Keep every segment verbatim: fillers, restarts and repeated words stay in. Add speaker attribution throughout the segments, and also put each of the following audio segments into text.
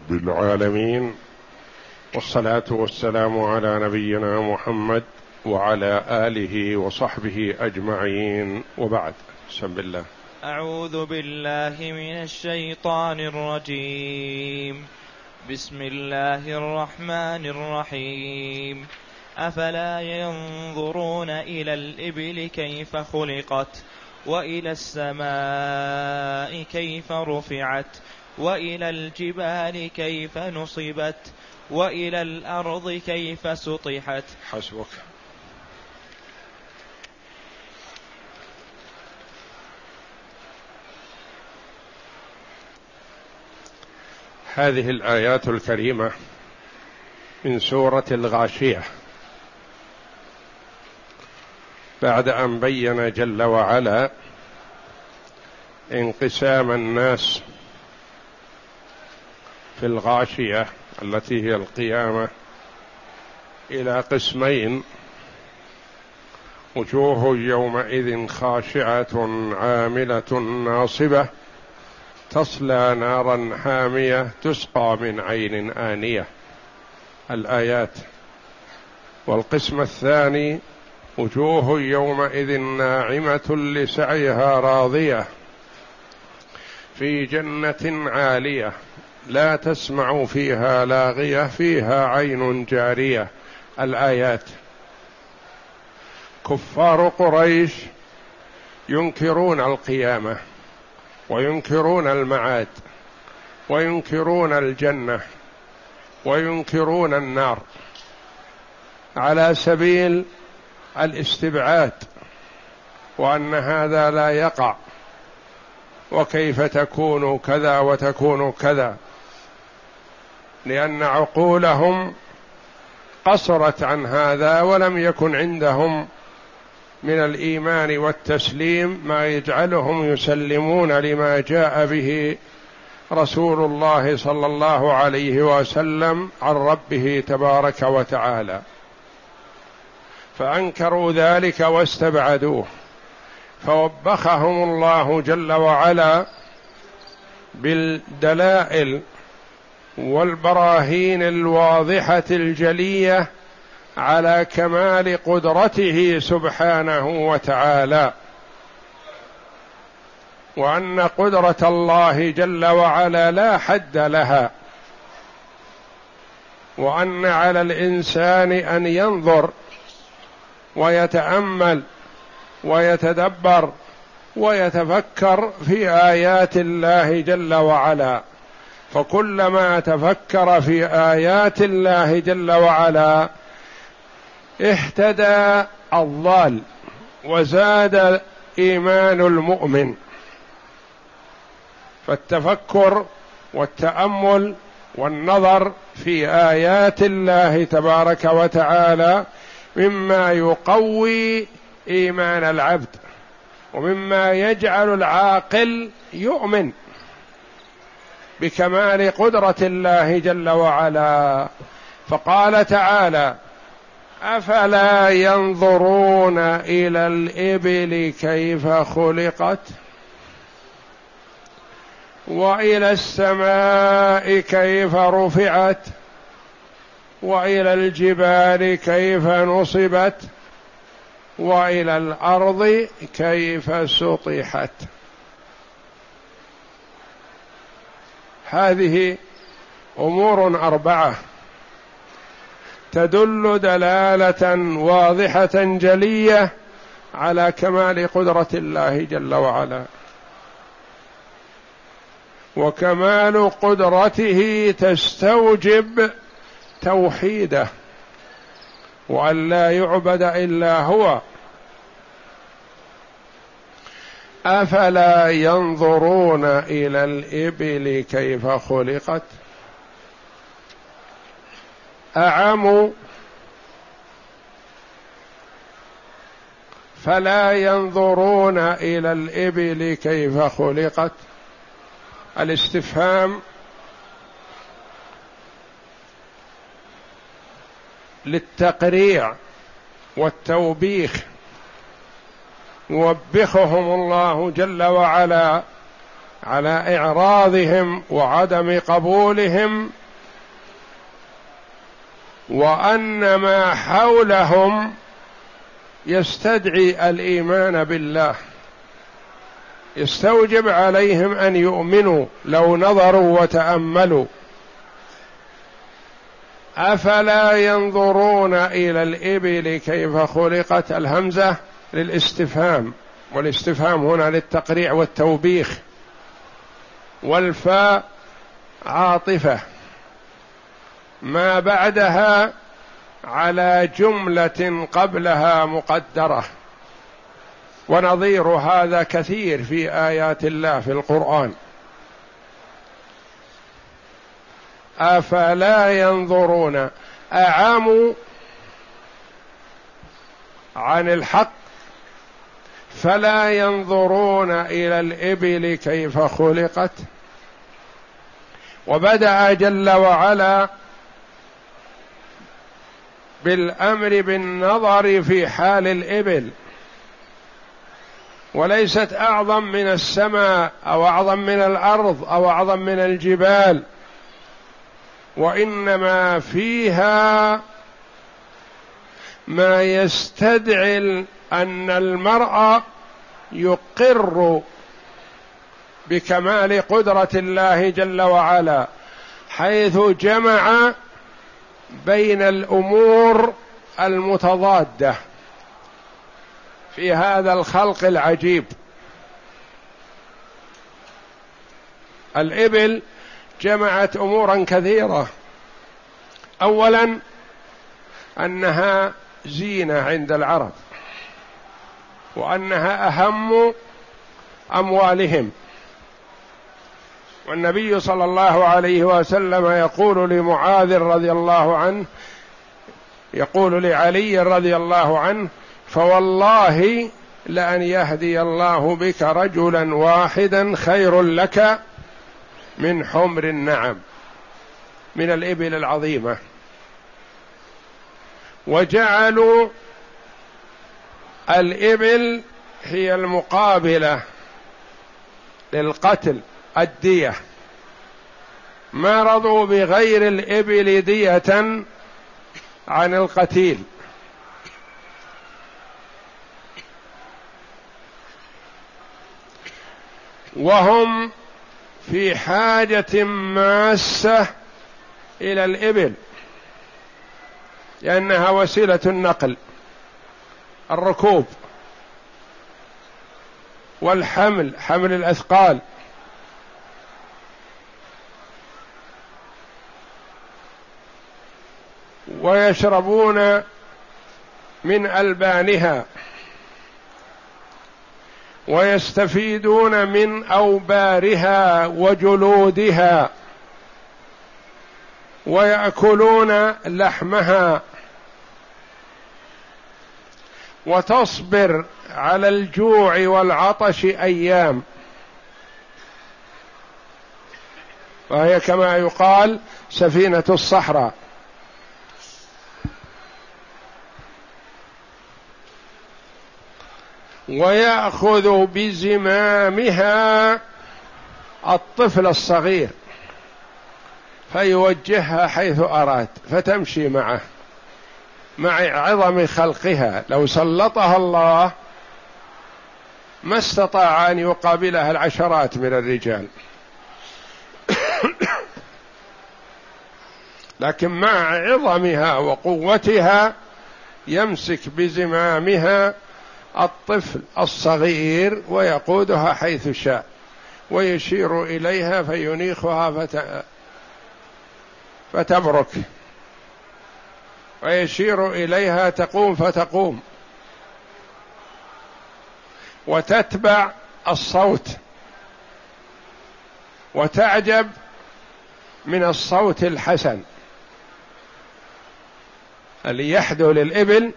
Speaker 1: رب العالمين، والصلاة والسلام على نبينا محمد وعلى آله وصحبه أجمعين، وبعد. بسم الله.
Speaker 2: أعوذ بالله من الشيطان الرجيم. بسم الله الرحمن الرحيم. أفلا ينظرون إلى الإبل كيف خلقت، وإلى السماء كيف رفعت، وإلى الجبال كيف نصبت، وإلى الأرض كيف سطحت.
Speaker 1: حسبك. هذه الآيات الكريمة من سورة الغاشية، بعد أن بين جل وعلا انقسام الناس في الغاشية التي هي القيامة إلى قسمين: وجوه يومئذ خاشعة عاملة ناصبة تصلى نارا حامية تسقى من عين آنية، الآيات. والقسم الثاني: وجوه يومئذ ناعمة لسعيها راضية في جنة عالية لا تسمع فيها لاغية فيها عين جارية، الآيات. كفار قريش ينكرون القيامة وينكرون المعاد وينكرون الجنة وينكرون النار على سبيل الاستبعاد، وأن هذا لا يقع، وكيف تكون كذا وتكون كذا، لأن عقولهم قصرت عن هذا، ولم يكن عندهم من الإيمان والتسليم ما يجعلهم يسلمون لما جاء به رسول الله صلى الله عليه وسلم عن ربه تبارك وتعالى، فأنكروا ذلك واستبعدوه، فوبخهم الله جل وعلا بالدلائل والبراهين الواضحة الجلية على كمال قدرته سبحانه وتعالى، وأن قدرة الله جل وعلا لا حد لها، وأن على الإنسان أن ينظر ويتأمل ويتدبر ويتفكر في آيات الله جل وعلا، فكلما تفكر في آيات الله جل وعلا اهتدى الضال وزاد إيمان المؤمن. فالتفكر والتأمل والنظر في آيات الله تبارك وتعالى مما يقوي إيمان العبد، ومما يجعل العاقل يؤمن بكمال قدرة الله جل وعلا. فقال تعالى: أفلا ينظرون إلى الإبل كيف خلقت، وإلى السماء كيف رفعت، وإلى الجبال كيف نصبت، وإلى الأرض كيف سطحت. هذه أمور أربعة تدل دلالة واضحة جلية على كمال قدرة الله جل وعلا، وكمال قدرته تستوجب توحيده، وأن لا يعبد إلا هو. أفلا ينظرون إلى الإبل كيف خلقت، أعم فلا ينظرون إلى الإبل كيف خلقت. الاستفهام للتقريع والتوبيخ، يوبخهم الله جل وعلا على إعراضهم وعدم قبولهم وأن ما حولهم يستدعي الإيمان بالله، يستوجب عليهم أن يؤمنوا لو نظروا وتأملوا. أفلا ينظرون إلى الإبل كيف خلقت؟ الهمزة للاستفهام، والاستفهام هنا للتقريع والتوبيخ، والفاء عاطفة ما بعدها على جملة قبلها مقدرة، ونظير هذا كثير في آيات الله في القرآن. أفلا ينظرون، أعاموا عن الحق، فلا ينظرون إلى الإبل كيف خلقت. وبدأ جل وعلا بالأمر بالنظر في حال الإبل، وليست أعظم من السماء أو أعظم من الأرض أو أعظم من الجبال، وإنما فيها ما يستدعي أن المرء يقر بكمال قدرة الله جل وعلا، حيث جمع بين الأمور المتضادة في هذا الخلق العجيب. الإبل جمعت أمورا كثيرة، أولا أنها زينة عند العرب، وأنها أهم أموالهم. والنبي صلى الله عليه وسلم يقول لمعاذ رضي الله عنه، يقول لعلي رضي الله عنه: فوالله لأن يهدي الله بك رجلا واحدا خير لك من حمر النعم، من الإبل العظيمة. وجعلوا الإبل هي المقابلة للقتل، الدية، ما رضوا بغير الإبل دية عن القتيل. وهم في حاجة ماسة إلى الإبل، لأنها وسيلة النقل، الركوب والحمل، حمل الأثقال. ويشربون من ألبانها، ويستفيدون من أوبارها وجلودها، ويأكلون لحمها، وتصبر على الجوع والعطش أيام، وهي كما يقال سفينة الصحراء. ويأخذ بزمامها الطفل الصغير فيوجهها حيث أراد، فتمشي معه، مع عظم خلقها. لو سلطها الله ما استطاع أن يقابلها العشرات من الرجال، لكن مع عظمها وقوتها يمسك بزمامها الطفل الصغير ويقودها حيث شاء، ويشير إليها فينيخها فت... فتبرك، ويشير إليها تقوم فتقوم، وتتبع الصوت، وتعجب من الصوت الحسن اللي يحدو للإبل،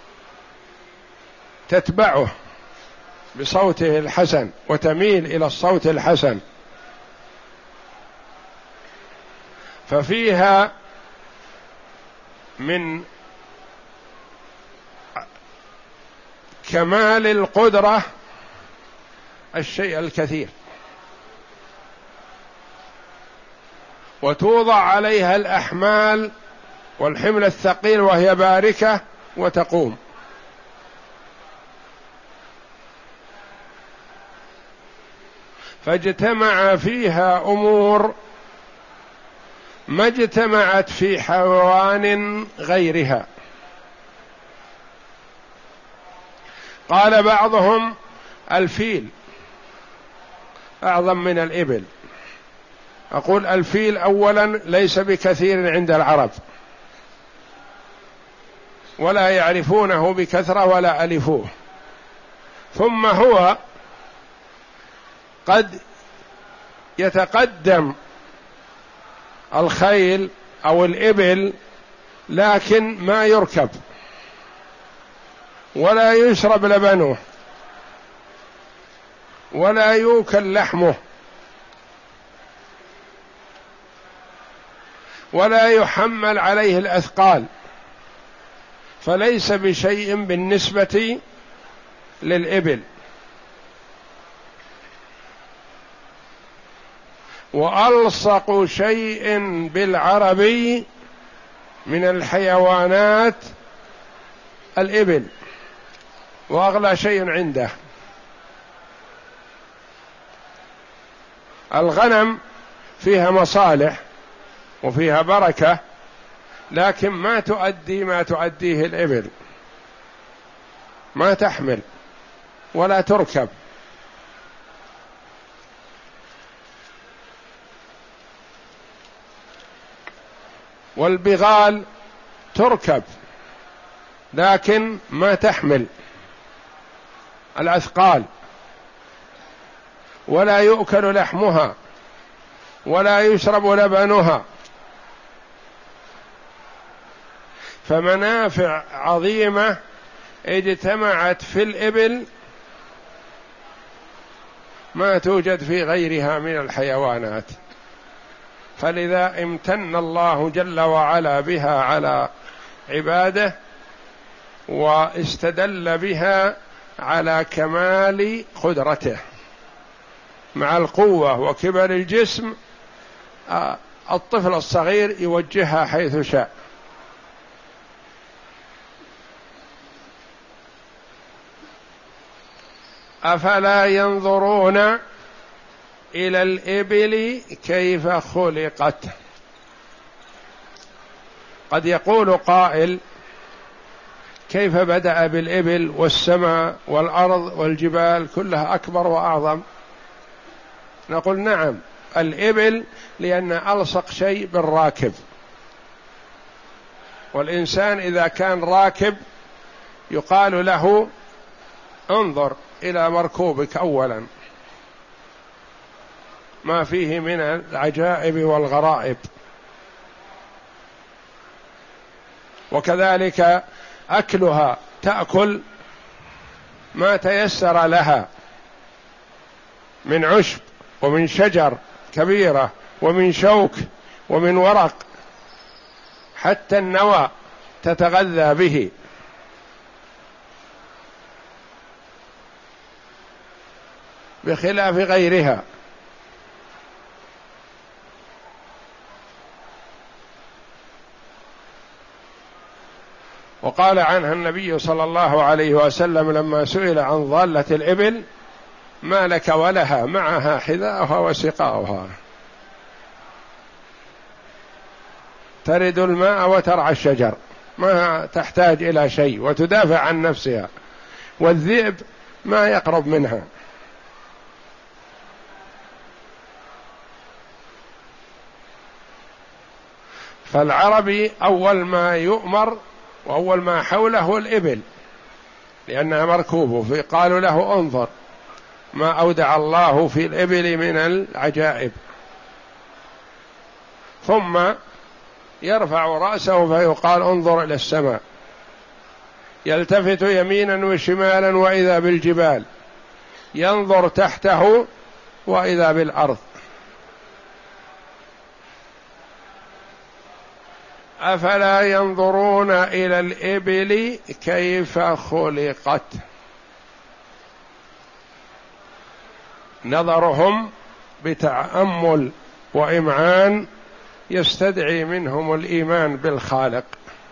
Speaker 1: تتبعه بصوته الحسن وتميل إلى الصوت الحسن. ففيها من كمال القدرة الشيء الكثير، وتوضع عليها الأحمال والحمل الثقيل وهي باركة وتقوم. فاجتمع فيها أمور ما اجتمعت في حيوان غيرها. قال بعضهم الفيل أعظم من الإبل. أقول الفيل أولا ليس بكثير عند العرب ولا يعرفونه بكثرة ولا ألفوه، ثم هو قد يتقدم الخيل أو الإبل لكن ما يركب ولا يشرب لبنه ولا يوكل لحمه ولا يحمل عليه الأثقال، فليس بشيء بالنسبة للإبل. وألصق شيء بالعربي من الحيوانات الإبل، وأغلى شيء عنده. الغنم فيها مصالح وفيها بركة، لكن ما تؤدي ما تؤديه الإبل، ما تحمل ولا تركب. والبغال تركب لكن ما تحمل الأثقال، ولا يؤكل لحمها ولا يشرب لبنها. فمنافع عظيمة اجتمعت في الإبل ما توجد في غيرها من الحيوانات، فلذا امتن الله جل وعلا بها على عباده، واستدل بها على كمال قدرته. مع القوة وكبر الجسم الطفل الصغير يوجهها حيث شاء. أفلا ينظرون إلى الإبل كيف خلقت؟ قد يقول قائل كيف بدأ بالإبل والسماء والأرض والجبال كلها أكبر وأعظم؟ نقول نعم، الإبل لأن ألصق شيء بالراكب، والإنسان إذا كان راكب يقال له انظر إلى مركوبك أولا، ما فيه من العجائب والغرائب. وكذلك أكلها، تأكل ما تيسر لها من عشب ومن شجر كبيرة ومن شوك ومن ورق، حتى النوى تتغذى به. بخلاف غيرها. وقال عنها النبي صلى الله عليه وسلم لما سئل عن ضالة الإبل ما لك ولها معها حذاؤها وسقاؤها، ترد الماء وترعى الشجر، ما تحتاج إلى شيء وتدافع عن نفسها، والذئب ما يقرب منها. فالعربي أول ما يؤمر وأول ما حوله الإبل لأنها مركوبه، فقالوا له انظر ما أودع الله في الإبل من العجائب. ثم يرفع رأسه فيقال انظر إلى السماء، يلتفت يمينا وشمالا وإذا بالجبال، ينظر تحته وإذا بالأرض. أفلا ينظرون إلى الإبل كيف خلقت؟ نظرهم بتأمل وإمعان يستدعي منهم الإيمان بالخالق،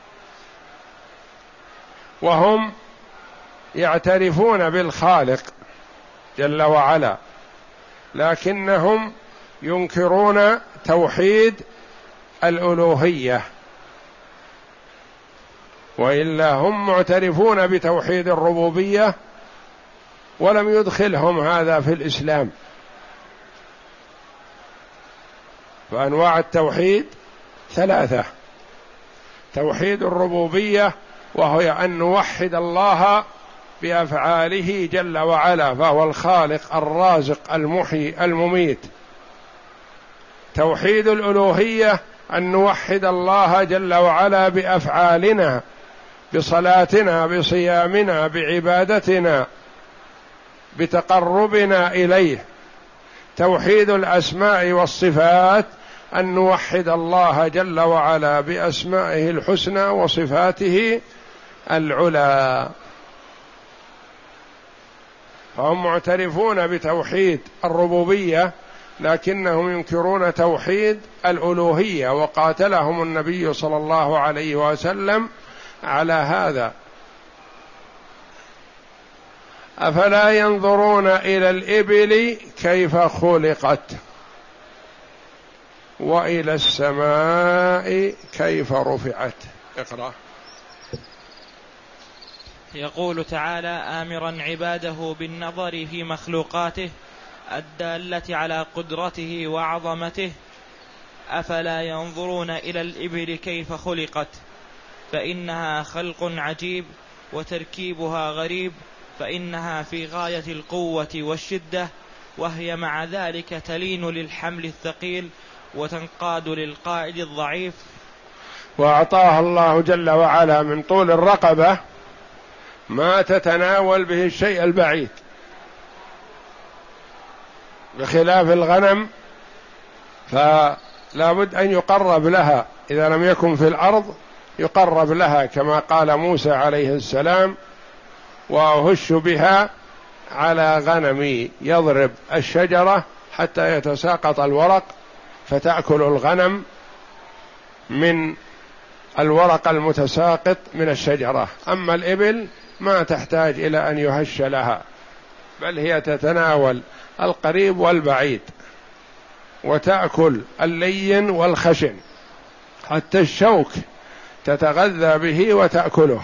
Speaker 1: وهم يعترفون بالخالق جل وعلا، لكنهم ينكرون توحيد الألوهية، وإلا هم معترفون بتوحيد الربوبية ولم يدخلهم هذا في الإسلام. فأنواع التوحيد ثلاثة: توحيد الربوبية وهي أن نوحد الله بأفعاله جل وعلا، فهو الخالق الرازق المحيي المميت. توحيد الألوهية أن نوحد الله جل وعلا بأفعالنا، بصلاتنا، بصيامنا، بعبادتنا، بتقربنا إليه. توحيد الأسماء والصفات أن نوحد الله جل وعلا بأسمائه الحسنى وصفاته العلى. فهم معترفون بتوحيد الربوبية لكنهم ينكرون توحيد الألوهية، وقاتلهم النبي صلى الله عليه وسلم على هذا. أفلا ينظرون إلى الإبل كيف خلقت وإلى السماء كيف رفعت. اقرأ.
Speaker 2: يقول تعالى آمرا عباده بالنظر في مخلوقاته الدالة على قدرته وعظمته: أفلا ينظرون إلى الإبل كيف خلقت فإنها خلق عجيب وتركيبها غريب، فإنها في غاية القوة والشدة، وهي مع ذلك تلين للحمل الثقيل وتنقاد للقائد الضعيف.
Speaker 1: وأعطاها الله جل وعلا من طول الرقبة ما تتناول به الشيء البعيد، بخلاف الغنم فلا بد أن يقرب لها، إذا لم يكن في الأرض يقرب لها، كما قال موسى عليه السلام: وأهش بها على غنمي، يضرب الشجرة حتى يتساقط الورق فتأكل الغنم من الورق المتساقط من الشجرة. أما الإبل ما تحتاج إلى أن يهش لها، بل هي تتناول القريب والبعيد، وتأكل اللين والخشن، حتى الشوك تتغذى به وتأكله.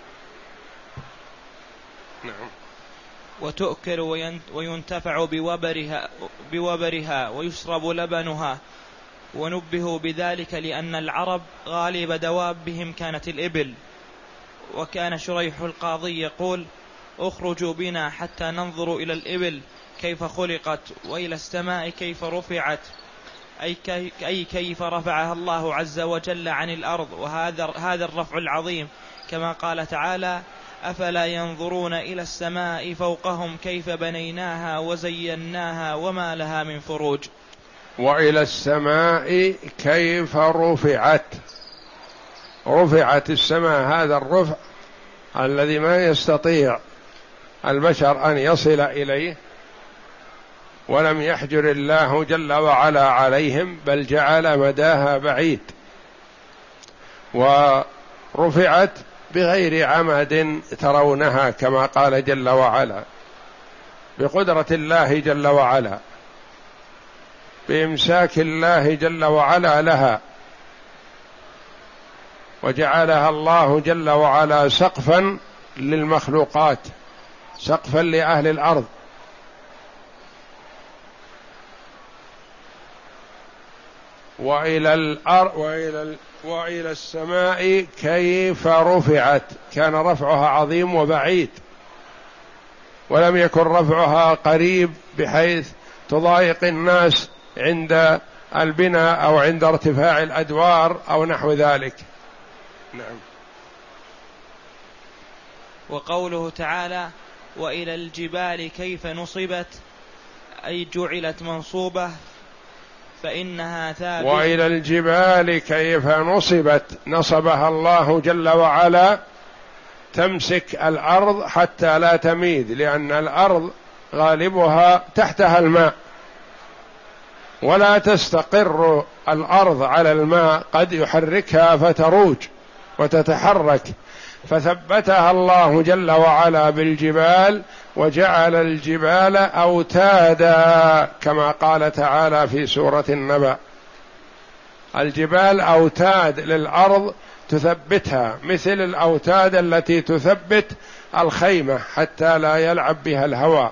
Speaker 1: نعم.
Speaker 2: وتؤكل وينتفع بوبرها, بوبرها ويشرب لبنها. ونبهوا بذلك لأن العرب غالب دوابهم كانت الإبل. وكان شريح القاضي يقول: اخرجوا بنا حتى ننظر إلى الإبل كيف خلقت وإلى السماء كيف رفعت، أي, كي أي كيف رفعها الله عز وجل عن الأرض، وهذا هذا الرفع العظيم، كما قال تعالى: أفلا ينظرون إلى السماء فوقهم كيف بنيناها وزيناها وما لها من فروج.
Speaker 1: وإلى السماء كيف رفعت. رفعت السماء، هذا الرفع الذي ما يستطيع البشر أن يصل إليه، ولم يحجر الله جل وعلا عليهم، بل جعل مداها بعيد. ورفعت بغير عمد ترونها، كما قال جل وعلا، بقدرة الله جل وعلا، بإمساك الله جل وعلا لها، وجعلها الله جل وعلا سقفا للمخلوقات، سقفا لأهل الأرض. وإلى الأرض وإلى ال... وإلى السماء كيف رفعت. كان رفعها عظيم وبعيد، ولم يكن رفعها قريب بحيث تضايق الناس عند البناء أو عند ارتفاع الأدوار أو نحو ذلك. نعم.
Speaker 2: وقوله تعالى: وإلى الجبال كيف نصبت، أي جعلت منصوبة فإنها ثابتة.
Speaker 1: وإلى الجبال كيف نصبت، نصبها الله جل وعلا تمسك الأرض حتى لا تميد، لأن الأرض غالبها تحتها الماء، ولا تستقر الأرض على الماء، قد يحركها فتروج وتتحرك، فثبتها الله جل وعلا بالجبال، وجعل الجبال أوتادا كما قال تعالى في سورة النبأ: الجبال أوتاد للأرض تثبتها، مثل الأوتاد التي تثبت الخيمة حتى لا يلعب بها الهواء.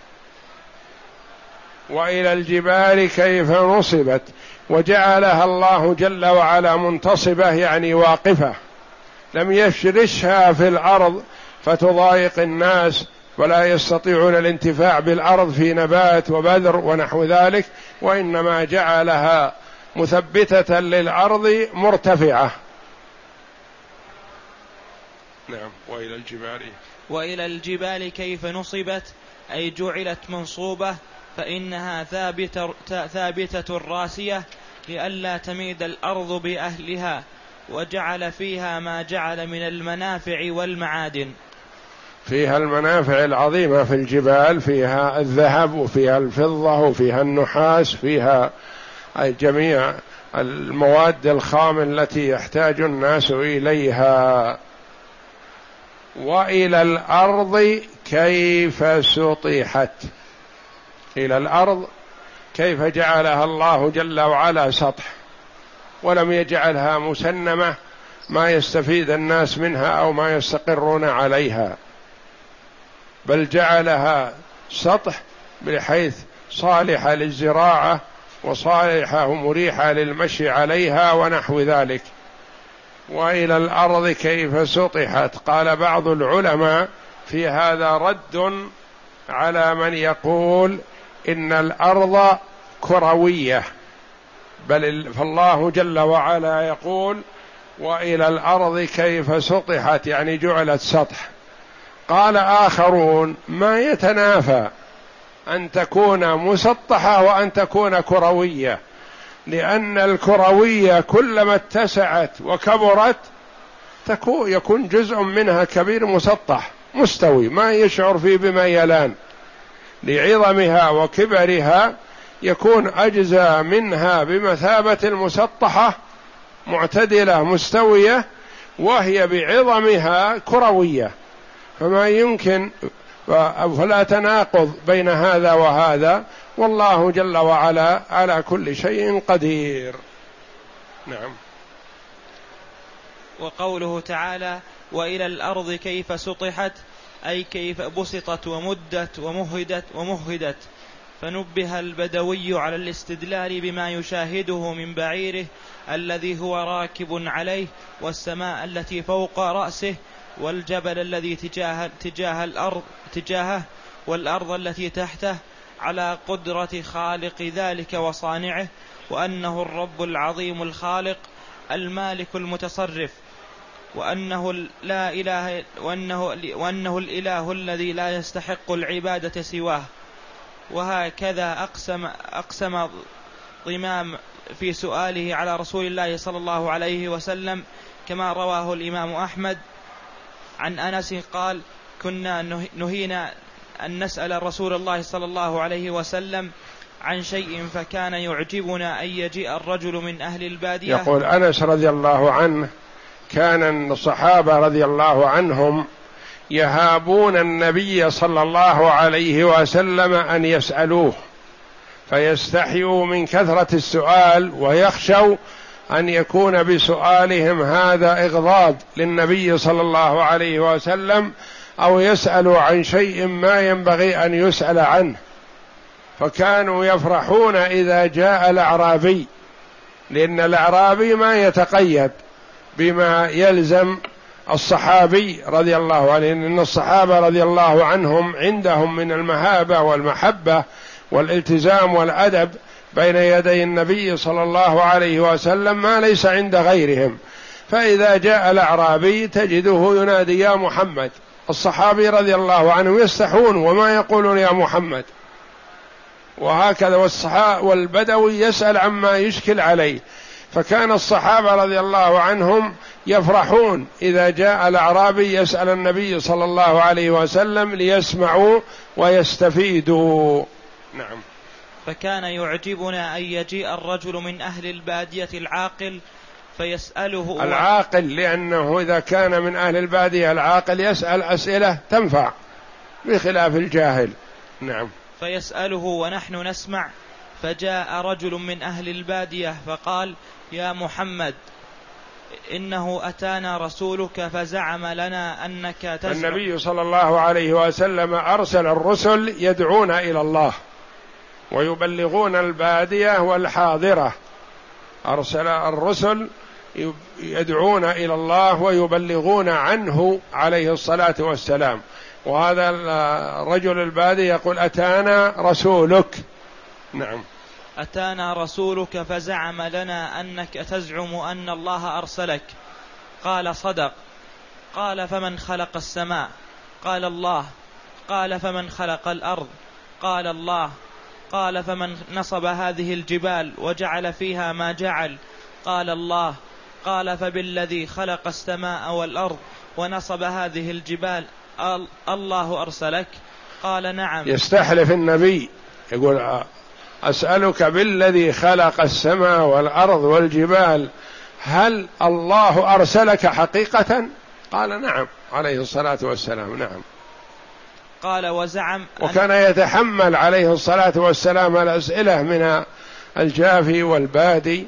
Speaker 1: وإلى الجبال كيف نصبت، وجعلها الله جل وعلا منتصبة يعني واقفة، لم يفرشها في الأرض فتضايق الناس ولا يستطيعون الانتفاع بالأرض في نبات وبذر ونحو ذلك، وإنما جعلها مثبتة للأرض مرتفعة. نعم. وإلى الجبال
Speaker 2: وإلى الجبال كيف نصبت أي جعلت منصوبة، فإنها ثابتة, ثابتة راسية لئلا تميد الأرض بأهلها، وجعل فيها ما جعل من المنافع والمعادن.
Speaker 1: فيها المنافع العظيمة في الجبال، فيها الذهب وفيها الفضة وفيها النحاس، فيها جميع المواد الخام التي يحتاج الناس إليها. وإلى الأرض كيف سطحت، إلى الأرض كيف جعلها الله جل وعلا سطح، ولم يجعلها مسنمة ما يستفيد الناس منها أو ما يستقرون عليها، بل جعلها سطح بحيث صالحة للزراعة وصالحة ومريحة للمشي عليها ونحو ذلك. وإلى الأرض كيف سطحت، قال بعض العلماء في هذا رد على من يقول إن الأرض كروية، بل فالله جل وعلا يقول وإلى الأرض كيف سطحت يعني جعلت سطح. قال آخرون ما يتنافى أن تكون مسطحة وأن تكون كروية، لأن الكروية كلما اتسعت وكبرت تكون يكون جزء منها كبير مسطح مستوي ما يشعر فيه بميلان، لعظمها وكبرها يكون أجزاء منها بمثابة المسطحة معتدلة مستوية، وهي بعظمها كروية، فما يمكن، فلا تناقض بين هذا وهذا، والله جل وعلا على كل شيء قدير. نعم.
Speaker 2: وقوله تعالى وإلى الأرض كيف سطحت أي كيف بسطت ومدت ومهدت ومهدت، فنبه البدوي على الاستدلال بما يشاهده من بعيره الذي هو راكب عليه، والسماء التي فوق رأسه، والجبل الذي تجاه, تجاه الأرض تجاهه، والأرض التي تحته، على قدرة خالق ذلك وصانعه، وأنه الرب العظيم الخالق المالك المتصرف، وأنه لا إله وأنه, وأنه الإله الذي لا يستحق العبادة سواه. وهكذا أقسم, أقسم ضمام في سؤاله على رسول الله صلى الله عليه وسلم، كما رواه الإمام أحمد عن أنس قال كنا نهينا أن نسأل رسول الله صلى الله عليه وسلم عن شيء فكان يعجبنا أن يجيء الرجل من أهل البادية.
Speaker 1: يقول أنس رضي الله عنه كان الصحابة رضي الله عنهم يهابون النبي صلى الله عليه وسلم أن يسألوه، فيستحيوا من كثرة السؤال ويخشوا أن يكون بسؤالهم هذا إغضاض للنبي صلى الله عليه وسلم، أو يسألوا عن شيء ما ينبغي أن يسأل عنه، فكانوا يفرحون إذا جاء الأعرابي، لأن الأعرابي ما يتقيد بما يلزم الصحابي رضي الله عنه، لأن الصحابة رضي الله عنهم عندهم من المهابة والمحبة والالتزام والأدب بين يدي النبي صلى الله عليه وسلم ما ليس عند غيرهم، فإذا جاء الأعرابي تجده ينادي يا محمد، الصحابي رضي الله عنه يستحون وما يقولون يا محمد، وهكذا والصحابة والبدوي يسأل عما يشكل عليه، فكان الصحابة رضي الله عنهم يفرحون إذا جاء الأعرابي يسأل النبي صلى الله عليه وسلم ليسمعوا ويستفيدوا. نعم.
Speaker 2: فكان يعجبنا أن يجيء الرجل من أهل البادية العاقل فيسأله
Speaker 1: العاقل، لأنه إذا كان من أهل البادية العاقل يسأل أسئلة تنفع بخلاف الجاهل. نعم.
Speaker 2: فيسأله ونحن نسمع. فجاء رجل من أهل البادية فقال: يا محمد، إنه أتانا رسولك فزعم لنا أنك تزعم.
Speaker 1: النبي صلى الله عليه وسلم أرسل الرسل يدعون إلى الله ويبلغون البادية والحاضرة، أرسل الرسل يدعون إلى الله ويبلغون عنه عليه الصلاة والسلام. وهذا الرجل البادي يقول: أتانا رسولك. نعم.
Speaker 2: أتانا رسولك فزعم لنا أنك تزعم أن الله أرسلك. قال: صدق. قال: فمن خلق السماء؟ قال: الله. قال: فمن خلق الأرض؟ قال: الله. قال: فمن نصب هذه الجبال وجعل فيها ما جعل؟ قال: الله. قال: فبالذي خلق السماء والأرض ونصب هذه الجبال الله أرسلك؟ قال: نعم.
Speaker 1: يستحلف النبي يقول: أسألك بالذي خلق السماء والأرض والجبال، هل الله أرسلك حقيقة؟ قال: نعم عليه الصلاة والسلام. نعم.
Speaker 2: قال: وزعم.
Speaker 1: وكان يتحمل عليه الصلاة والسلام الأسئلة من الجافي والبادي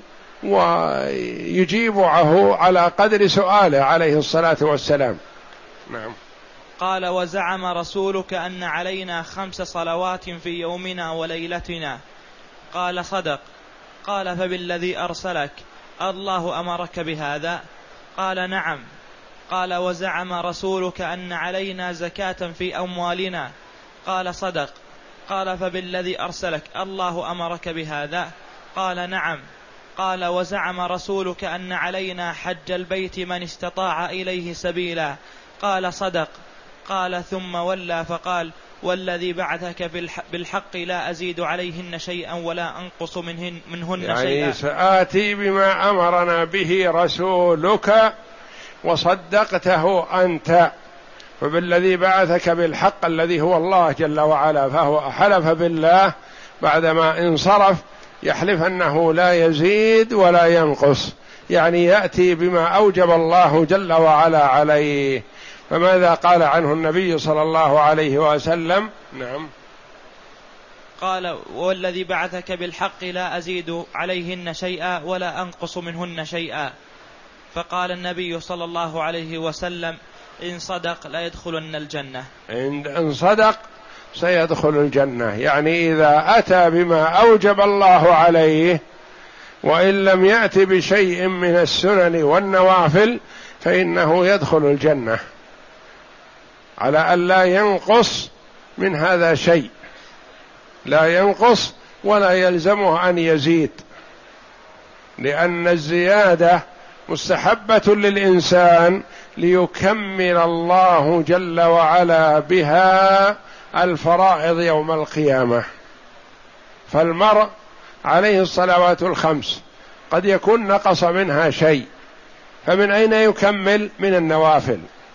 Speaker 1: ويجيبه على قدر سؤاله عليه الصلاة والسلام. نعم.
Speaker 2: قال: وزعم رسولك أن علينا خمس صلوات في يومنا وليلتنا. قال: صدق. قال: فبالذي أرسلك الله أمرك بهذا؟ قال: نعم. قال: وزعم رسولك أن علينا زكاة في أموالنا. قال: صدق. قال: فبالذي أرسلك الله أمرك بهذا؟ قال: نعم. قال: وزعم رسولك أن علينا حج البيت من استطاع إليه سبيلا. قال: صدق. قال: ثم ولى فقال: والذي بعثك بالحق لا أزيد عليهن شيئا ولا أنقص منهن, منهن
Speaker 1: يعني
Speaker 2: شيئا.
Speaker 1: يعني سآتي بما أمرنا به رسولك وصدقته أنت، فبالذي بعثك بالحق الذي هو الله جل وعلا، فهو حلف بالله بعدما انصرف يحلف أنه لا يزيد ولا ينقص، يعني يأتي بما أوجب الله جل وعلا عليه. فماذا قال عنه النبي صلى الله عليه وسلم؟ نعم.
Speaker 2: قال: والذي بعثك بالحق لا أزيد عليهن شيئا ولا أنقص منهن شيئا. فقال النبي صلى الله عليه وسلم: إن صدق لا يدخلن الجنة.
Speaker 1: إن صدق سيدخل الجنة، يعني إذا أتى بما أوجب الله عليه وإن لم يأتي بشيء من السنن والنوافل فإنه يدخل الجنة، على أن لا ينقص من هذا شيء، لا ينقص ولا يلزمه أن يزيد، لأن الزيادة مستحبة للإنسان ليكمل الله جل وعلا بها الفرائض يوم القيامة. فالمرء عليه الصلوات الخمس قد يكون نقص منها شيء، فمن أين يكمل؟ من النوافل.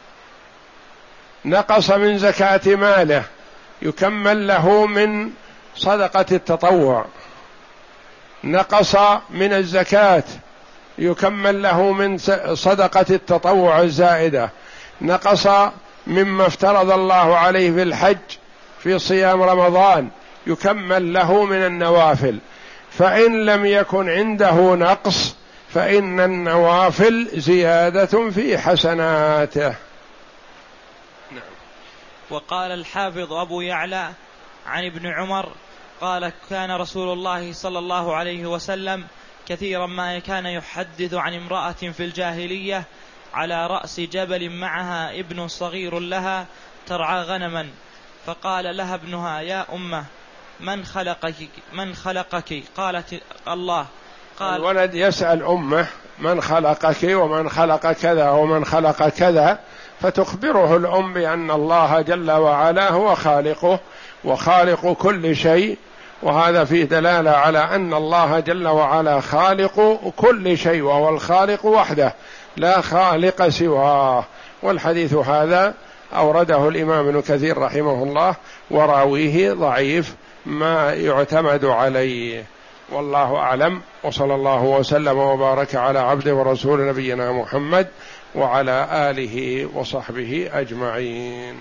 Speaker 1: نقص من زكاة ماله يكمل له من صدقة التطوع، نقص من الزكاة يكمل له من صدقة التطوع الزائدة، نقص مما افترض الله عليه في الحج في صيام رمضان يكمل له من النوافل. فإن لم يكن عنده نقص فإن النوافل زيادة في حسناته.
Speaker 2: نعم. وقال الحافظ أبو يعلى عن ابن عمر قال: كان رسول الله صلى الله عليه وسلم كثيرا ما كان يحدث عن امرأة في الجاهلية على رأس جبل معها ابن صغير لها ترعى غنما، فقال لها ابنها: يا أمه، من خلقك؟ من خلقك؟ قالت: الله. قال:
Speaker 1: الولد يسأل أمه: من خلقك ومن خلق كذا ومن خلق كذا، فتخبره الأم بأن الله جل وعلا هو خالقه وخالق كل شيء، وهذا فيه دلالة على أن الله جل وعلا خالق كل شيء، وهو الخالق وحده لا خالق سواه. والحديث هذا أورده الإمام ابن كثير رحمه الله وراويه ضعيف ما يعتمد عليه. والله أعلم، وصلى الله وسلم وبارك على عبده ورسول نبينا محمد وعلى آله وصحبه أجمعين.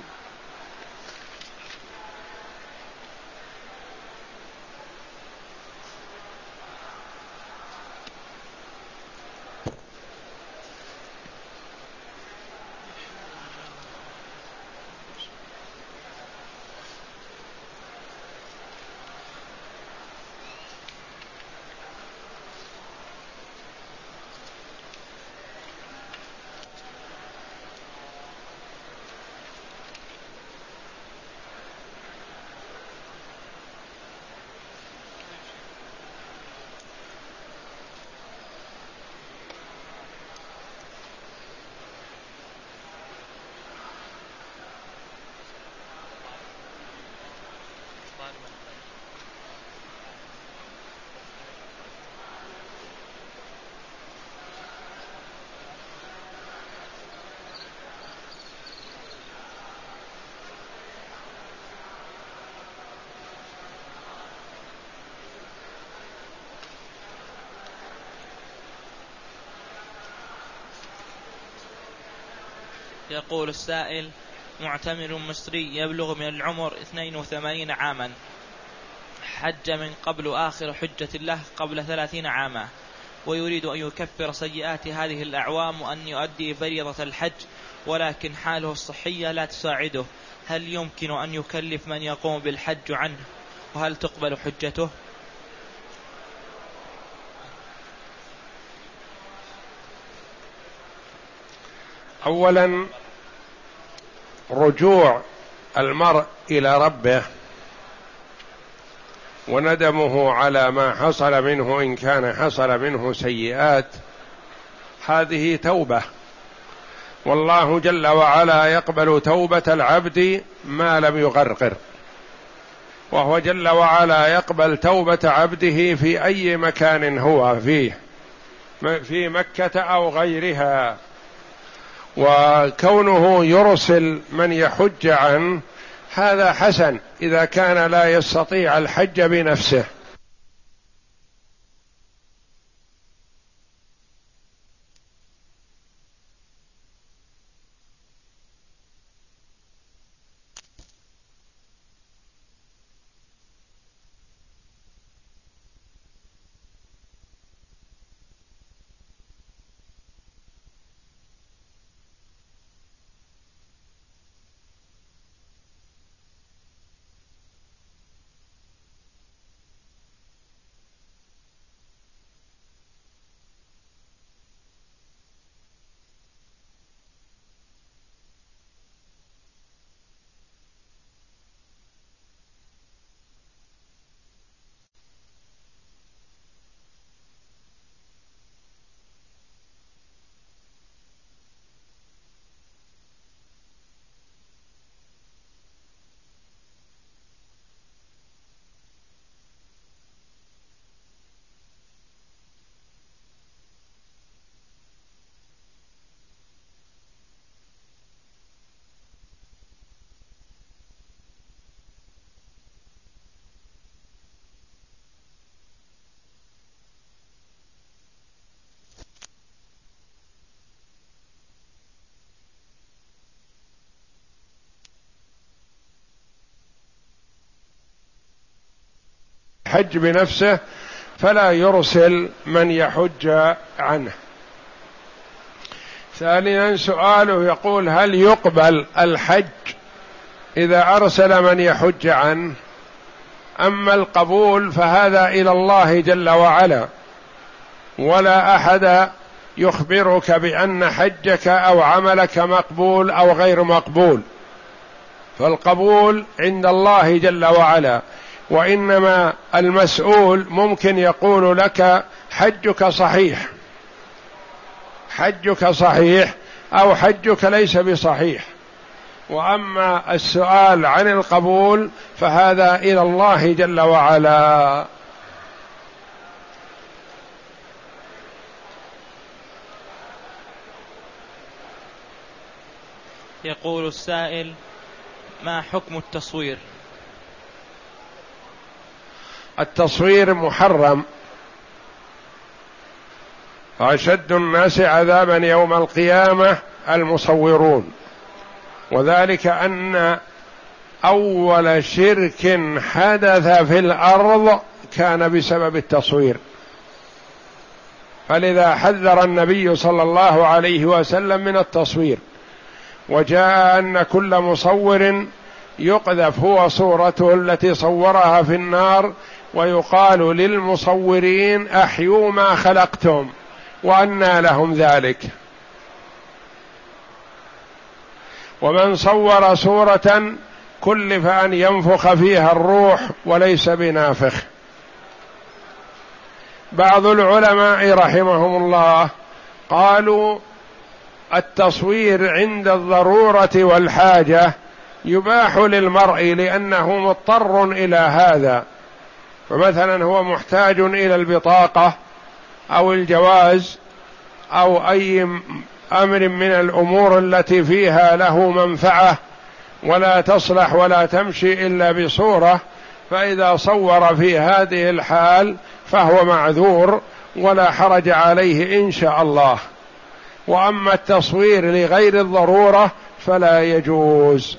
Speaker 2: يقول السائل: معتمر مصري يبلغ من العمر اثنين وثمانين عاما، حج من قبل آخر حجة له قبل ثلاثين عاما، ويريد أن يكفر سيئات هذه الأعوام وأن يؤدي فريضة الحج، ولكن حاله الصحية لا تساعده، هل يمكن أن يكلف من يقوم بالحج عنه؟ وهل تقبل حجته؟
Speaker 1: أولا، رجوع المرء إلى ربه وندمه على ما حصل منه إن كان حصل منه سيئات، هذه توبة، والله جل وعلا يقبل توبة العبد ما لم يغرغر، وهو جل وعلا يقبل توبة عبده في أي مكان هو فيه، في مكة أو غيرها. وكونه يرسل من يحج عنه هذا حسن إذا كان لا يستطيع الحج بنفسه. حج بنفسه فلا يرسل من يحج عنه. ثانيا، سؤاله يقول: هل يقبل الحج إذا أرسل من يحج عنه؟ أما القبول فهذا إلى الله جل وعلا، ولا أحد يخبرك بأن حجك أو عملك مقبول أو غير مقبول، فالقبول عند الله جل وعلا، وإنما المسؤول ممكن يقول لك حجك صحيح، حجك صحيح أو حجك ليس بصحيح. وأما السؤال عن القبول فهذا إلى الله جل وعلا.
Speaker 2: يقول السائل: ما حكم التصوير؟
Speaker 1: التصوير محرم. أشد الناس عذابا يوم القيامة المصورون، وذلك أن أول شرك حدث في الأرض كان بسبب التصوير، فلذا حذر النبي صلى الله عليه وسلم من التصوير، وجاء أن كل مصور يقذف هو صورته التي صورها في النار، ويقال للمصورين أحيوا ما خلقتم، وأنى لهم ذلك. ومن صور صورة كلف أن ينفخ فيها الروح وليس بنافخ. بعض العلماء رحمهم الله قالوا التصوير عند الضرورة والحاجة يباح للمرء لأنه مضطر إلى هذا، فمثلا هو محتاج إلى البطاقة أو الجواز أو أي أمر من الأمور التي فيها له منفعة ولا تصلح ولا تمشي إلا بصورة، فإذا صور في هذه الحال فهو معذور ولا حرج عليه إن شاء الله. وأما التصوير لغير الضرورة فلا يجوز.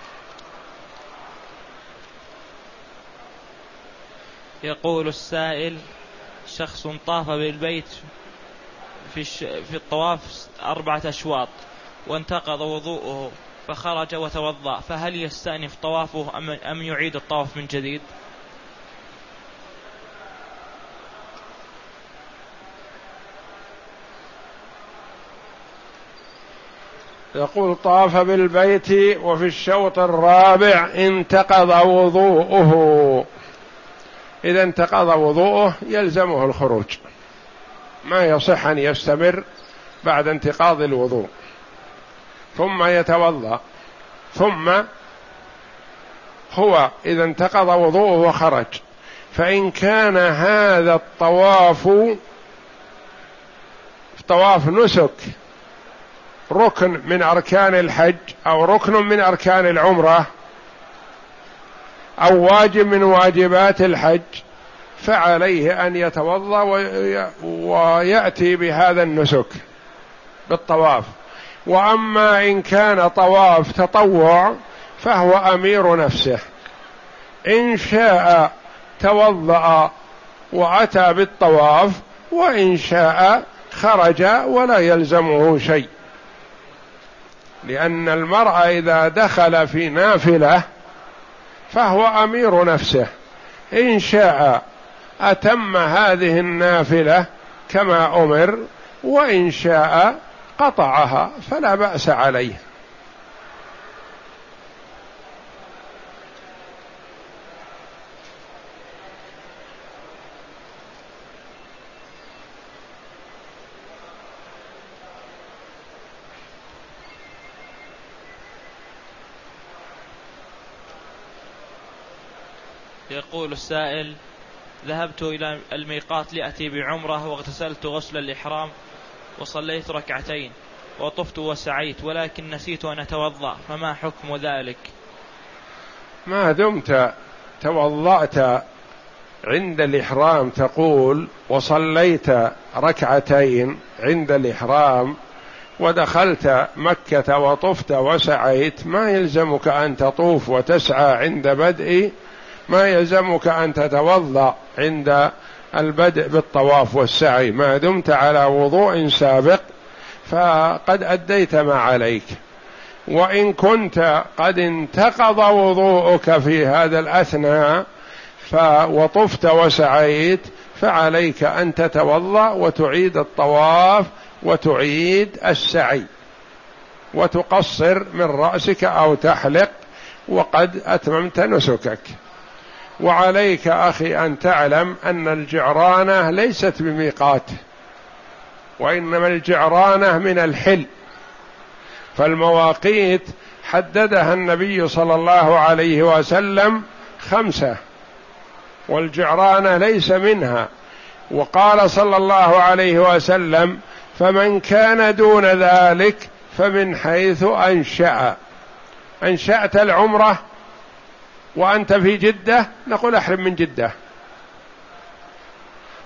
Speaker 2: يقول السائل: شخص طاف بالبيت في, الش... في الطواف أربعة أشواط وانتقض وضوءه فخرج وتوضأ، فهل يستأنف طوافه أم... أم يعيد الطواف من جديد؟
Speaker 1: يقول: طاف بالبيت وفي الشوط الرابع انتقض وضوءه. إذا انتقض وضوءه يلزمه الخروج، ما يصح أن يستمر بعد انتقاض الوضوء، ثم يتوضأ. ثم هو إذا انتقض وضوءه وخرج، فإن كان هذا الطواف طواف نسك ركن من أركان الحج أو ركن من أركان العمرة أو واجب من واجبات الحج، فعليه أن يتوضأ ويأتي بهذا النسك بالطواف. وأما إن كان طواف تطوع فهو أمير نفسه، إن شاء توضأ وأتى بالطواف، وإن شاء خرج ولا يلزمه شيء، لأن المرء إذا دخل في نافلة فهو أمير نفسه، إن شاء أتم هذه النافلة كما أمر، وإن شاء قطعها فلا بأس عليه.
Speaker 2: يقول السائل: ذهبت إلى الميقات لأتي بعمرة واغتسلت غسل الإحرام وصليت ركعتين وطفت وسعيت، ولكن نسيت أن أتوضأ، فما حكم ذلك؟
Speaker 1: ما دمت توضأت عند الإحرام تقول وصليت ركعتين عند الإحرام ودخلت مكة وطفت وسعيت، ما يلزمك أن تطوف وتسعى عند بدء، ما يلزمك أن تتوضأ عند البدء بالطواف والسعي، ما دمت على وضوء سابق فقد أديت ما عليك. وإن كنت قد انتقض وضوءك في هذا الأثناء وطفت وسعيت، فعليك أن تتوضأ وتعيد الطواف وتعيد السعي وتقصر من رأسك أو تحلق، وقد أتممت نسكك. وعليك أخي أن تعلم أن الجعرانة ليست بميقات، وإنما الجعرانة من الحل، فالمواقيت حددها النبي صلى الله عليه وسلم خمسة، والجعرانة ليس منها. وقال صلى الله عليه وسلم: فمن كان دون ذلك فمن حيث أنشأ. أنشأت العمرة وأنت في جدة، نقول أحرم من جدة،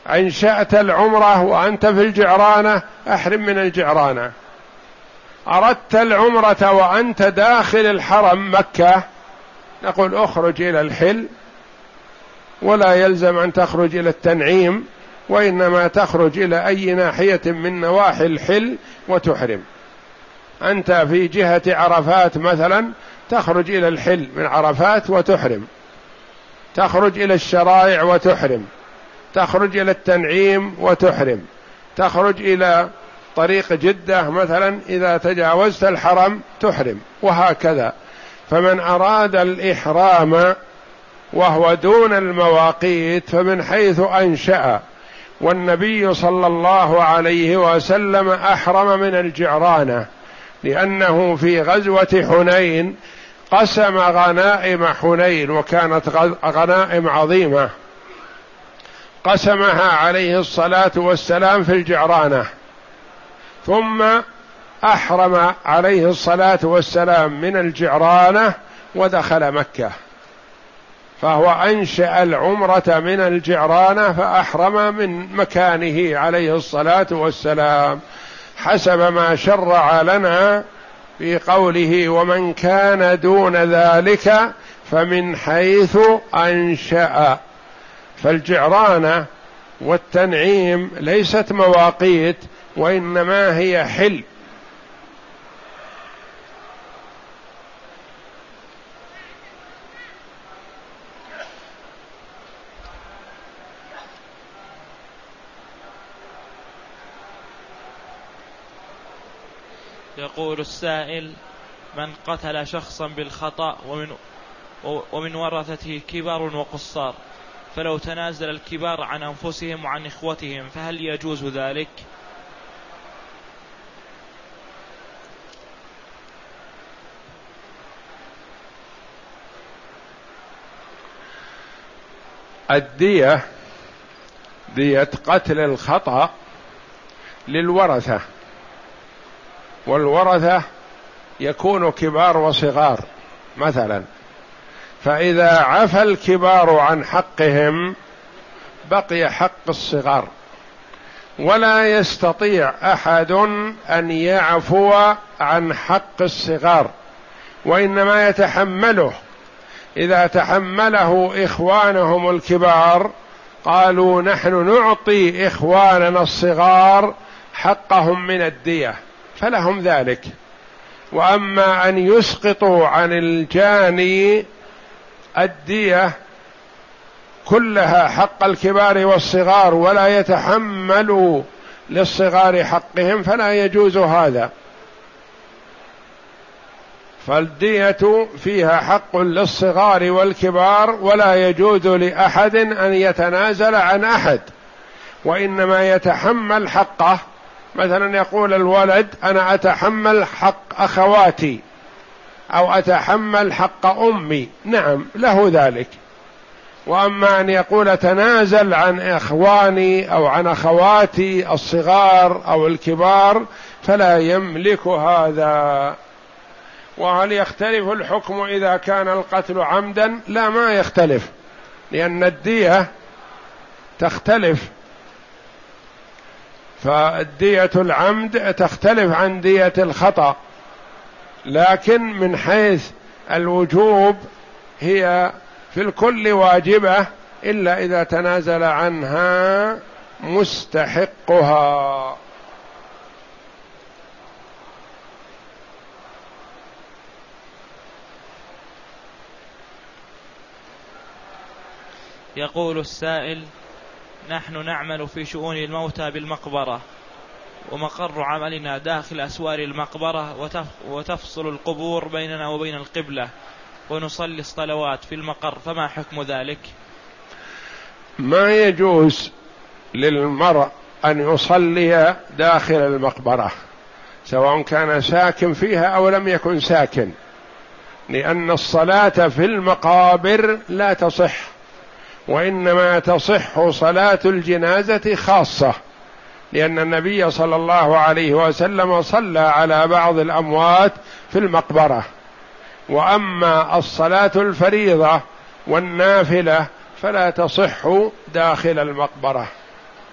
Speaker 1: أنشأت العمرة وأنت في الجعرانة أحرم من الجعرانة، أردت العمرة وأنت داخل الحرم مكة نقول اخرج إلى الحل، ولا يلزم أن تخرج إلى التنعيم، وإنما تخرج إلى أي ناحية من نواحي الحل وتحرم. أنت في جهة عرفات مثلا تخرج إلى الحل من عرفات وتحرم، تخرج إلى الشرائع وتحرم، تخرج إلى التنعيم وتحرم، تخرج إلى طريق جدة مثلا إذا تجاوزت الحرم تحرم، وهكذا. فمن أراد الإحرام وهو دون المواقيت فمن حيث أنشأ، والنبي صلى الله عليه وسلم أحرم من الجعرانة لأنه في غزوة حنين قسم غنائم حنين، وكانت غنائم عظيمة قسمها عليه الصلاة والسلام في الجعرانة، ثم أحرم عليه الصلاة والسلام من الجعرانة ودخل مكة، فهو أنشأ العمرة من الجعرانة فأحرم من مكانه عليه الصلاة والسلام حسب ما شرع لنا في قوله ومن كان دون ذلك فمن حيث أنشأ. فالجعرانة والتنعيم ليست مواقيت، وإنما هي حل.
Speaker 2: يقول السائل: من قتل شخصا بالخطأ ومن, ومن ورثته كبار وقصار، فلو تنازل الكبار عن أنفسهم وعن إخوتهم فهل يجوز ذلك؟
Speaker 1: الدية دية قتل الخطأ للورثة، والورثة يكون كبار وصغار مثلا، فإذا عفى الكبار عن حقهم بقي حق الصغار، ولا يستطيع أحد أن يعفو عن حق الصغار، وإنما يتحمله. إذا تحمله إخوانهم الكبار قالوا نحن نعطي إخواننا الصغار حقهم من الدية فلهم ذلك. وأما أن يسقطوا عن الجاني الدية كلها حق الكبار والصغار ولا يتحملوا للصغار حقهم فلا يجوز هذا. فالدية فيها حق للصغار والكبار، ولا يجوز لأحد أن يتنازل عن أحد، وإنما يتحمل حقه. مثلا يقول الولد أنا أتحمل حق أخواتي أو أتحمل حق أمي، نعم له ذلك. وأما أن يقول تنازل عن إخواني أو عن أخواتي الصغار أو الكبار فلا يملك هذا. وهل يختلف الحكم إذا كان القتل عمدا؟ لا، ما يختلف، لأن الدية تختلف، فالدية العمد تختلف عن دية الخطأ، لكن من حيث الوجوب هي في الكل واجبة إلا إذا تنازل عنها مستحقها.
Speaker 2: يقول السائل: نحن نعمل في شؤون الموتى بالمقبرة، ومقر عملنا داخل أسوار المقبرة، وتفصل القبور بيننا وبين القبلة، ونصلي الصلوات في المقر، فما حكم ذلك؟
Speaker 1: ما يجوز للمرء أن يصلي داخل المقبرة سواء كان ساكن فيها أو لم يكن ساكن، لأن الصلاة في المقابر لا تصح، وإنما تصح صلاة الجنازة خاصة، لأن النبي صلى الله عليه وسلم صلى على بعض الأموات في المقبرة. وأما الصلاة الفريضة والنافلة فلا تصح داخل المقبرة.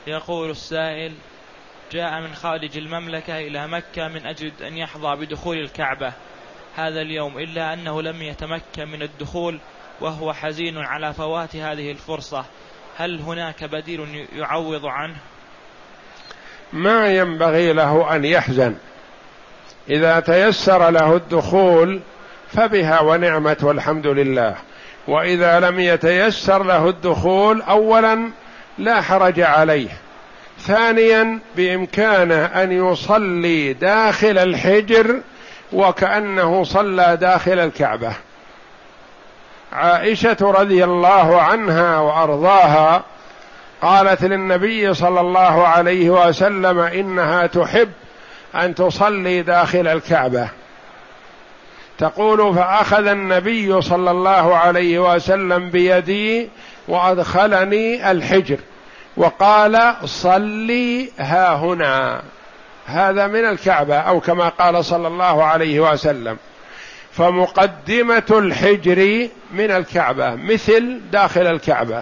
Speaker 2: يقول السائل: جاء من خارج المملكة إلى مكة من أجل أن يحظى بدخول الكعبة هذا اليوم، إلا أنه لم يتمكن من الدخول وهو حزين على فوات هذه الفرصة، هل هناك بديل يعوض عنه؟
Speaker 1: ما ينبغي له أن يحزن، إذا تيسر له الدخول فبها ونعمت والحمد لله، وإذا لم يتيسر له الدخول أولا لا حرج عليه، ثانيا بإمكانه أن يصلي داخل الحجر وكأنه صلى داخل الكعبة. عائشة رضي الله عنها وأرضاها قالت للنبي صلى الله عليه وسلم إنها تحب أن تصلي داخل الكعبة، تقول: فأخذ النبي صلى الله عليه وسلم بيدي وأدخلني الحجر وقال: صلي ها هنا، هذا من الكعبة، أو كما قال صلى الله عليه وسلم، فمقدمة الحجر من الكعبة مثل داخل الكعبة.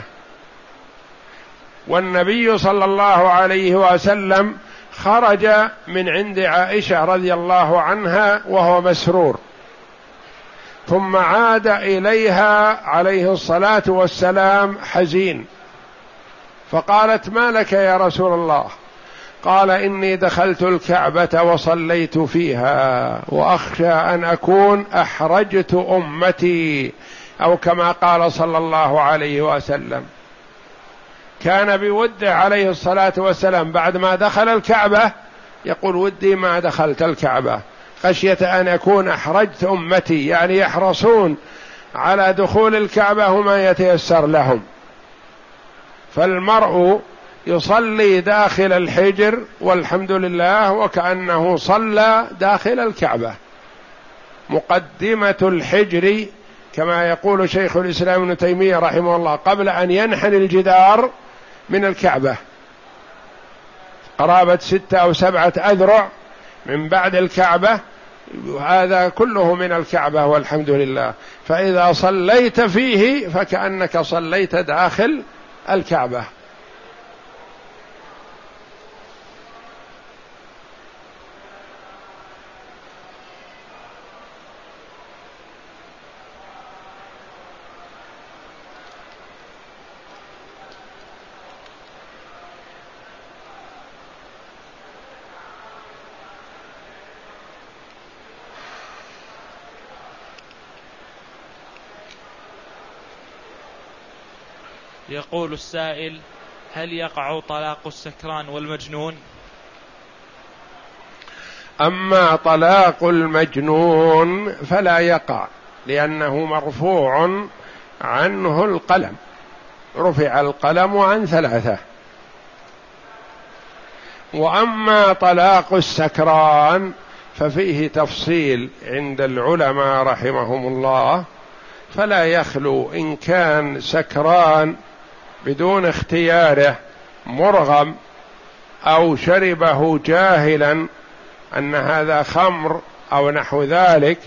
Speaker 1: والنبي صلى الله عليه وسلم خرج من عند عائشة رضي الله عنها وهو مسرور، ثم عاد إليها عليه الصلاة والسلام حزين، فقالت: ما لك يا رسول الله؟ قال: إني دخلت الكعبة وصليت فيها وأخشى أن أكون أحرجت أمتي، أو كما قال صلى الله عليه وسلم. كان بوده عليه الصلاة والسلام بعد ما دخل الكعبة يقول: ودي ما دخلت الكعبة خشية أن أكون أحرجت أمتي، يعني يحرصون على دخول الكعبة وما يتيسر لهم. فالمرء يصلي داخل الحجر والحمد لله وكأنه صلى داخل الكعبة. مقدمة الحجر كما يقول شيخ الإسلام ابن تيمية رحمه الله قبل أن ينحني الجدار من الكعبة قرابة ستة أو سبعة أذرع من بعد الكعبة، هذا كله من الكعبة والحمد لله. فإذا صليت فيه فكأنك صليت داخل الكعبة.
Speaker 2: يقول السائل: هل يقع طلاق السكران والمجنون؟
Speaker 1: أما طلاق المجنون فلا يقع، لأنه مرفوع عنه القلم، رفع القلم عن ثلاثة. وأما طلاق السكران ففيه تفصيل عند العلماء رحمهم الله، فلا يخلو إن كان سكران بدون اختياره مرغم أو شربه جاهلا أن هذا خمر أو نحو ذلك،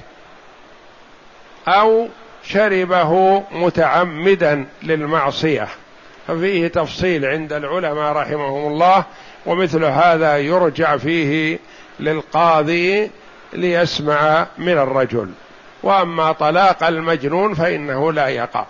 Speaker 1: أو شربه متعمدا للمعصية، ففيه تفصيل عند العلماء رحمهم الله، ومثل هذا يرجع فيه للقاضي ليسمع من الرجل. وأما طلاق المجنون فإنه لا يقع.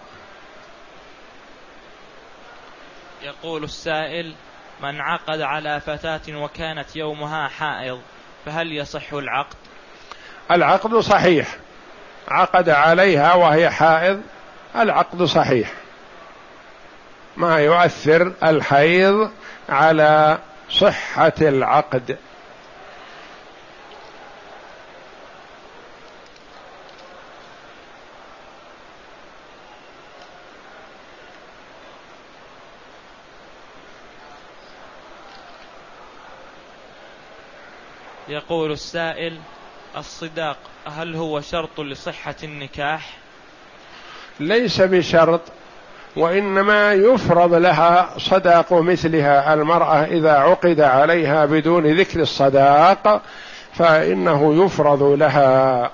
Speaker 2: يقول السائل: من عقد على فتاة وكانت يومها حائض فهل يصح العقد؟
Speaker 1: العقد صحيح، عقد عليها وهي حائض، العقد صحيح، ما يؤثر الحيض على صحة العقد.
Speaker 2: يقول السائل: الصداق هل هو شرط لصحة النكاح؟
Speaker 1: ليس بشرط، وإنما يفرض لها صداق مثلها. المرأة إذا عقد عليها بدون ذكر الصداق فإنه يفرض لها.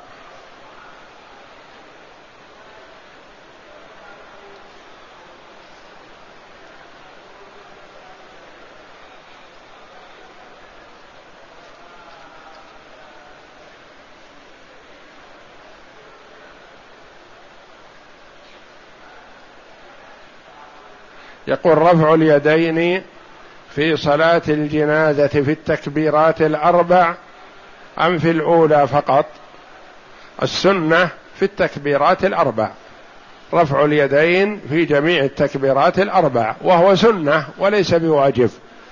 Speaker 1: يقول: رفع اليدين في صلاة الجنازة في التكبيرات الأربع أم في الأولى فقط؟ السنة في التكبيرات الأربع، رفع اليدين في جميع التكبيرات الأربع، وهو سنة وليس بواجب.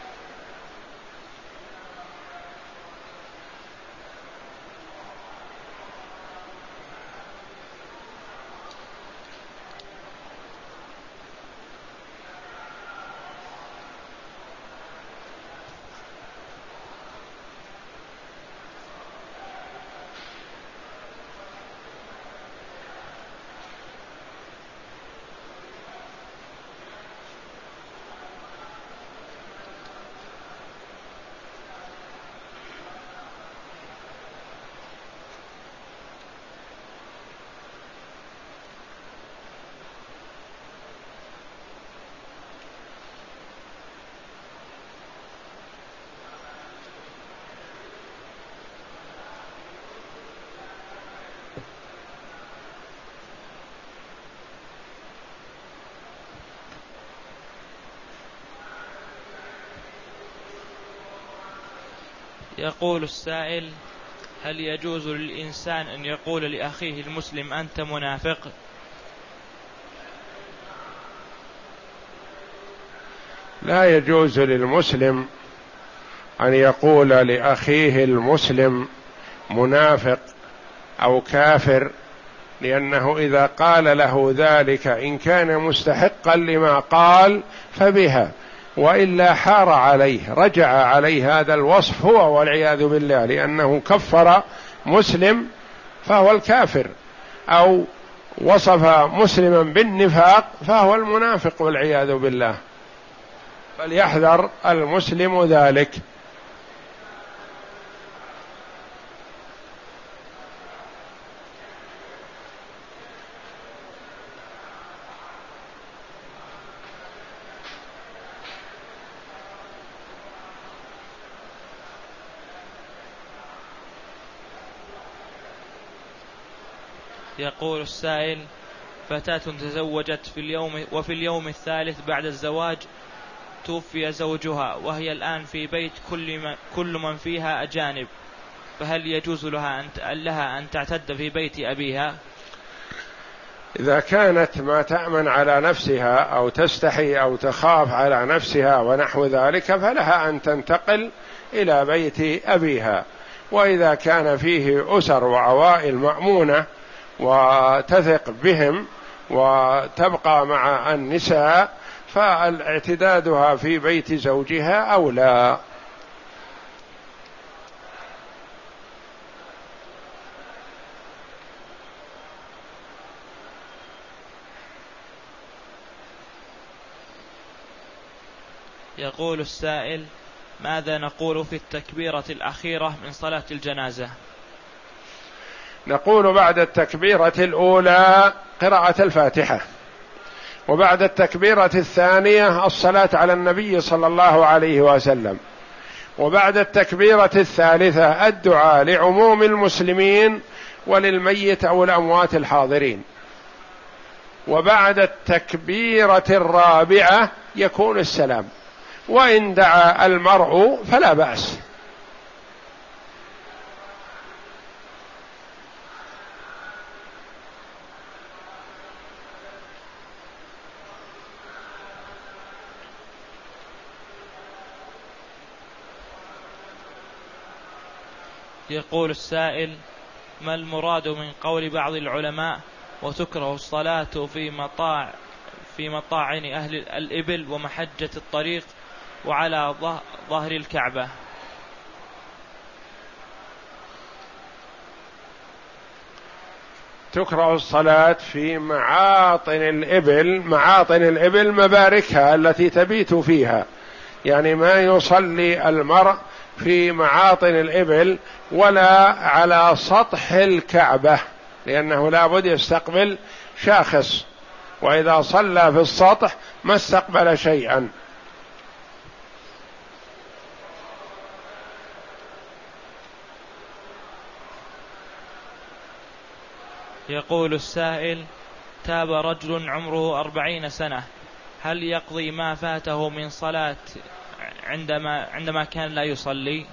Speaker 2: يقول السائل: هل يجوز للإنسان أن يقول لأخيه المسلم أنت منافق؟
Speaker 1: لا يجوز للمسلم أن يقول لأخيه المسلم منافق أو كافر، لأنه إذا قال له ذلك إن كان مستحقا لما قال فبها، وإلا حار عليه، رجع عليه هذا الوصف هو والعياذ بالله، لأنه كفر مسلم فهو الكافر، أو وصف مسلما بالنفاق فهو المنافق والعياذ بالله، فليحذر المسلم ذلك.
Speaker 2: يقول السائل: فتاة تزوجت في اليوم وفي اليوم الثالث بعد الزواج توفي زوجها، وهي الآن في بيت كل من, كل من فيها أجانب، فهل يجوز لها أن لها أن تعتد في بيت أبيها؟
Speaker 1: إذا كانت ما تأمن على نفسها أو تستحي أو تخاف على نفسها ونحو ذلك فلها أن تنتقل إلى بيت أبيها، وإذا كان فيه أسر وعوائل مأمونة وتثق بهم وتبقى مع النساء فالاعتدادها في بيت زوجها أولى.
Speaker 2: يقول السائل: ماذا نقول في التكبيرة الأخيرة من صلاة الجنازة؟
Speaker 1: نقول بعد التكبيرة الأولى قراءة الفاتحة، وبعد التكبيرة الثانية الصلاة على النبي صلى الله عليه وسلم، وبعد التكبيرة الثالثة الدعاء لعموم المسلمين وللميت أو الأموات الحاضرين، وبعد التكبيرة الرابعة يكون السلام، وإن دعا المرء فلا بأس.
Speaker 2: يقول السائل: ما المراد من قول بعض العلماء وتكره الصلاة في مطاع في مطاعن أهل الإبل ومحجة الطريق وعلى ظهر الكعبة؟
Speaker 1: تكره الصلاة في معاطن الإبل، معاطن الإبل مباركها التي تبيت فيها، يعني ما يصلي المرء في معاطن الإبل ولا على سطح الكعبة، لأنه لا بد يستقبل شاخص، وإذا صلى في السطح ما استقبل شيئا.
Speaker 2: يقول السائل: تاب رجل عمره أربعين سنة، هل يقضي ما فاته من صلاة عندما عندما كان لا يصلي؟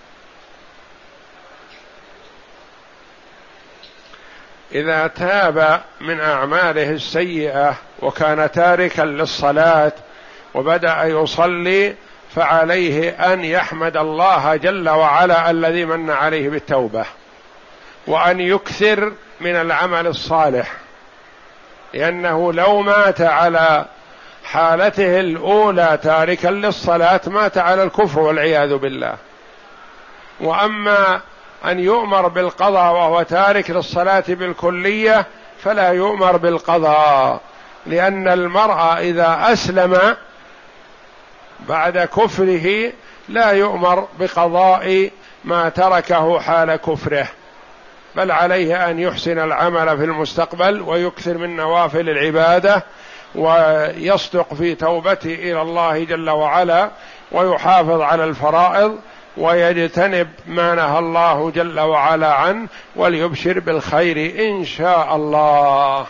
Speaker 1: إذا تاب من أعماله السيئة وكان تاركا للصلاة وبدأ يصلي فعليه أن يحمد الله جل وعلا الذي من عليه بالتوبة، وأن يكثر من العمل الصالح، لأنه لو مات على حالته الأولى تاركا للصلاة مات على الكفر والعياذ بالله. وأما أن يؤمر بالقضاء وهو تارك للصلاة بالكلية فلا يؤمر بالقضاء، لأن المرء إذا أسلم بعد كفره لا يؤمر بقضاء ما تركه حال كفره، بل عليه أن يحسن العمل في المستقبل ويكثر من نوافل العبادة ويصدق في توبته إلى الله جل وعلا ويحافظ على الفرائض ويجتنب ما نهى الله جل وعلا عنه، وليبشر بالخير إن شاء الله.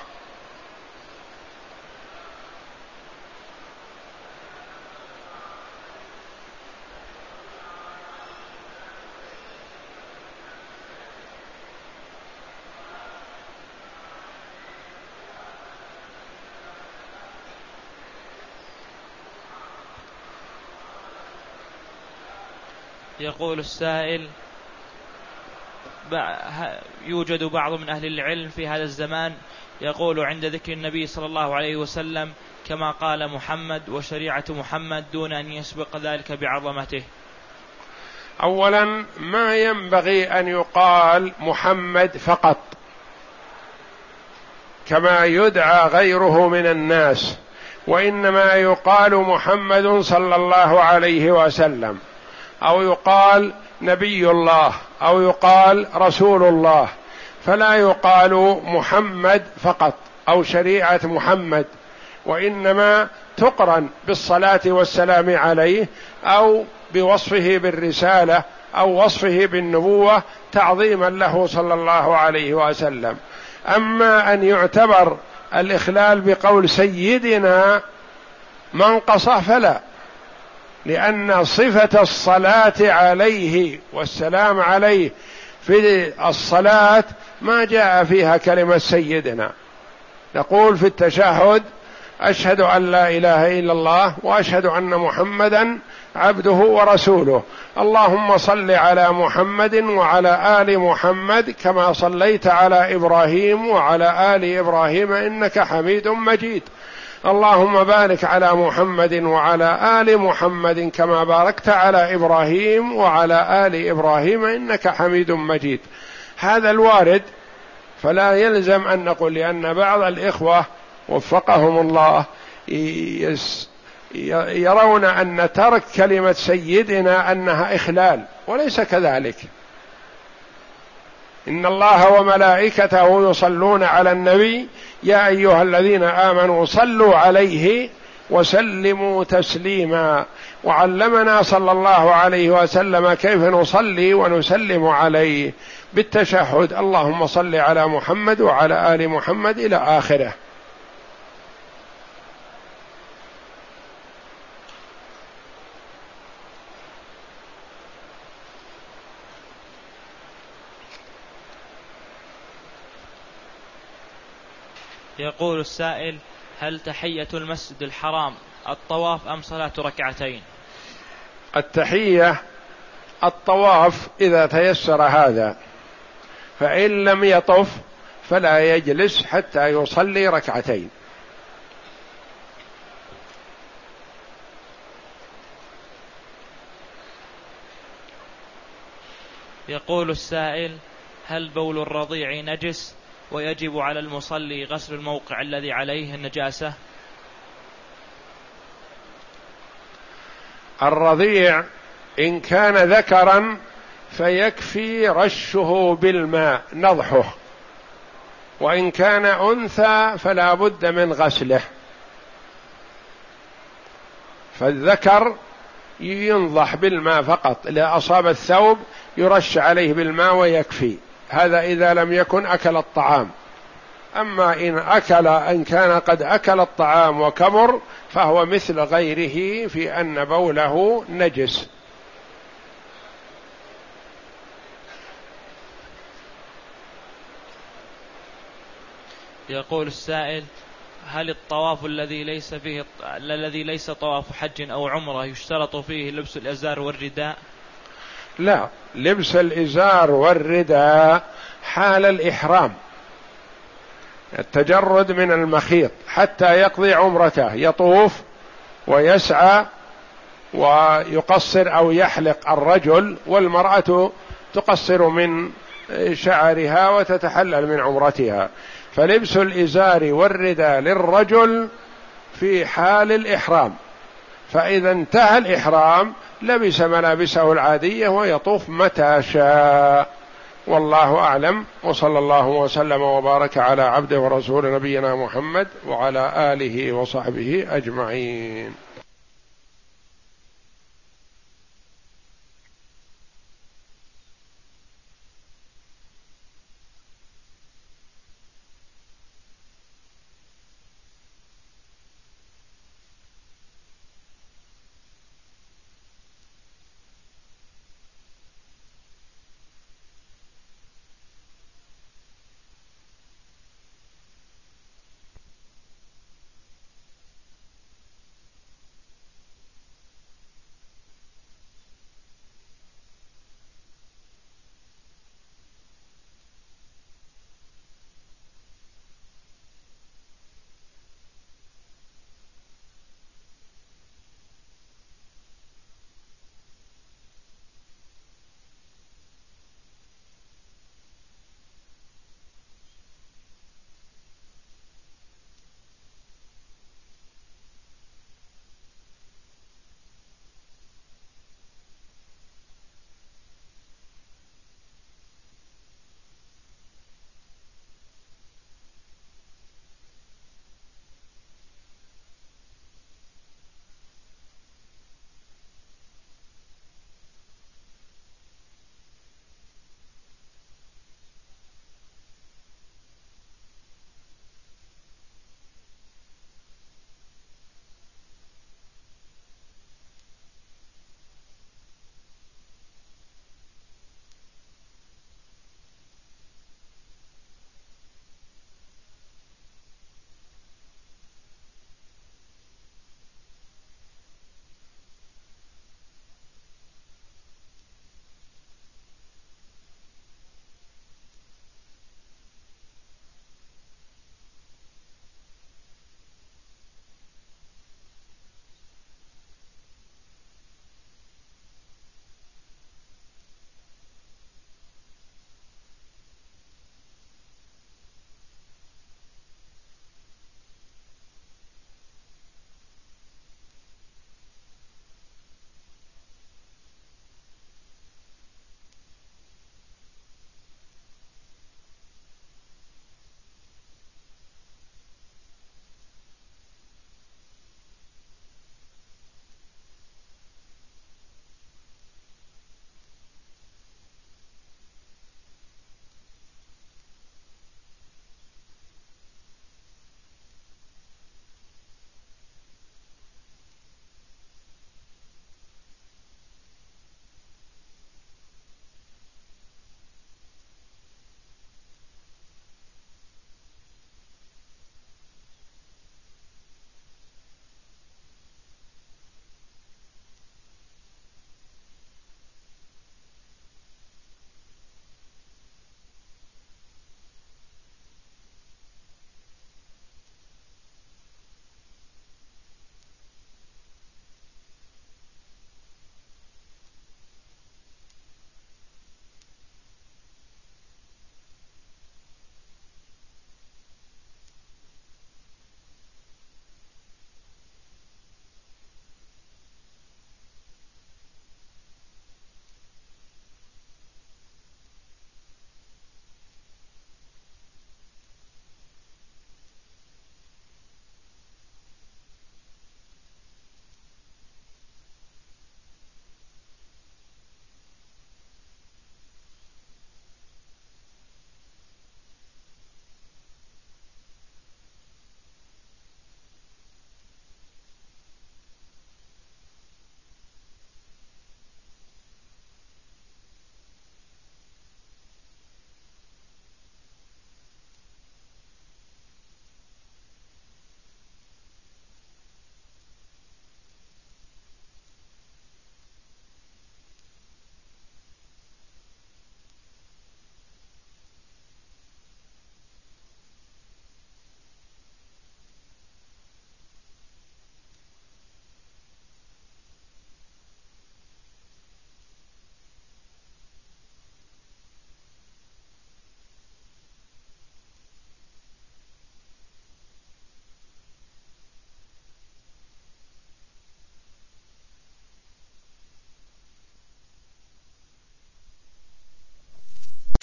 Speaker 2: يقول السائل: يوجد بعض من أهل العلم في هذا الزمان يقول عند ذكر النبي صلى الله عليه وسلم كما قال محمد وشريعة محمد دون أن يسبق ذلك بعظمته.
Speaker 1: أولا ما ينبغي أن يقال محمد فقط كما يدعى غيره من الناس، وإنما يقال محمد صلى الله عليه وسلم، أو يقال نبي الله، أو يقال رسول الله، فلا يقال محمد فقط أو شريعة محمد، وإنما تقرن بالصلاة والسلام عليه أو بوصفه بالرسالة أو وصفه بالنبوة تعظيما له صلى الله عليه وسلم. أما أن يعتبر الإخلال بقول سيدنا منقصة فلا، لأن صفة الصلاة عليه والسلام عليه في الصلاة ما جاء فيها كلمة سيدنا. نقول في التشهد: أشهد أن لا إله إلا الله وأشهد أن محمدا عبده ورسوله، اللهم صل على محمد وعلى آل محمد كما صليت على إبراهيم وعلى آل إبراهيم إنك حميد مجيد، اللهم بارك على محمد وعلى آل محمد كما باركت على إبراهيم وعلى آل إبراهيم إنك حميد مجيد. هذا الوارد، فلا يلزم أن نقول، لأن بعض الإخوة وفقهم الله يرون أن ترك كلمة سيدنا أنها إخلال، وليس كذلك. إن الله وملائكته يصلون على النبي يا أيها الذين آمنوا صلوا عليه وسلموا تسليما، وعلمنا صلى الله عليه وسلم كيف نصلي ونسلم عليه بالتشهد: اللهم صل على محمد وعلى آل محمد إلى آخره.
Speaker 2: يقول السائل: هل تحية المسجد الحرام الطواف أم صلاة ركعتين؟
Speaker 1: التحية الطواف إذا تيسر هذا، فإن لم يطف فلا يجلس حتى يصلي ركعتين.
Speaker 2: يقول السائل: هل بول الرضيع نجس ويجب على المصلي غسل الموقع الذي عليه النجاسة؟
Speaker 1: الرضيع إن كان ذكرا فيكفي رشه بالماء نضحه، وإن كان أنثى فلا بد من غسله. فالذكر ينضح بالماء فقط، إذا أصاب الثوب يرش عليه بالماء ويكفي، هذا إذا لم يكن أكل الطعام. أما إن أكل إن كان قد أكل الطعام وكبر فهو مثل غيره في أن بوله نجس.
Speaker 2: يقول السائل: هل الطواف الذي ليس فيه الذي ليس طواف حج أو عمرة يشترط فيه لبس الإزار والرداء؟
Speaker 1: لا، لبس الإزار والرداء حال الإحرام، التجرد من المخيط حتى يقضي عمرته، يطوف ويسعى ويقصر أو يحلق الرجل، والمرأة تقصر من شعرها وتتحلل من عمرتها. فلبس الإزار والرداء للرجل في حال الإحرام، فإذا انتهى الإحرام لبس ملابسه العادية ويطوف متى شاء، والله أعلم. وصلى الله وسلم وبارك على عبده ورسول نبينا محمد وعلى آله وصحبه أجمعين.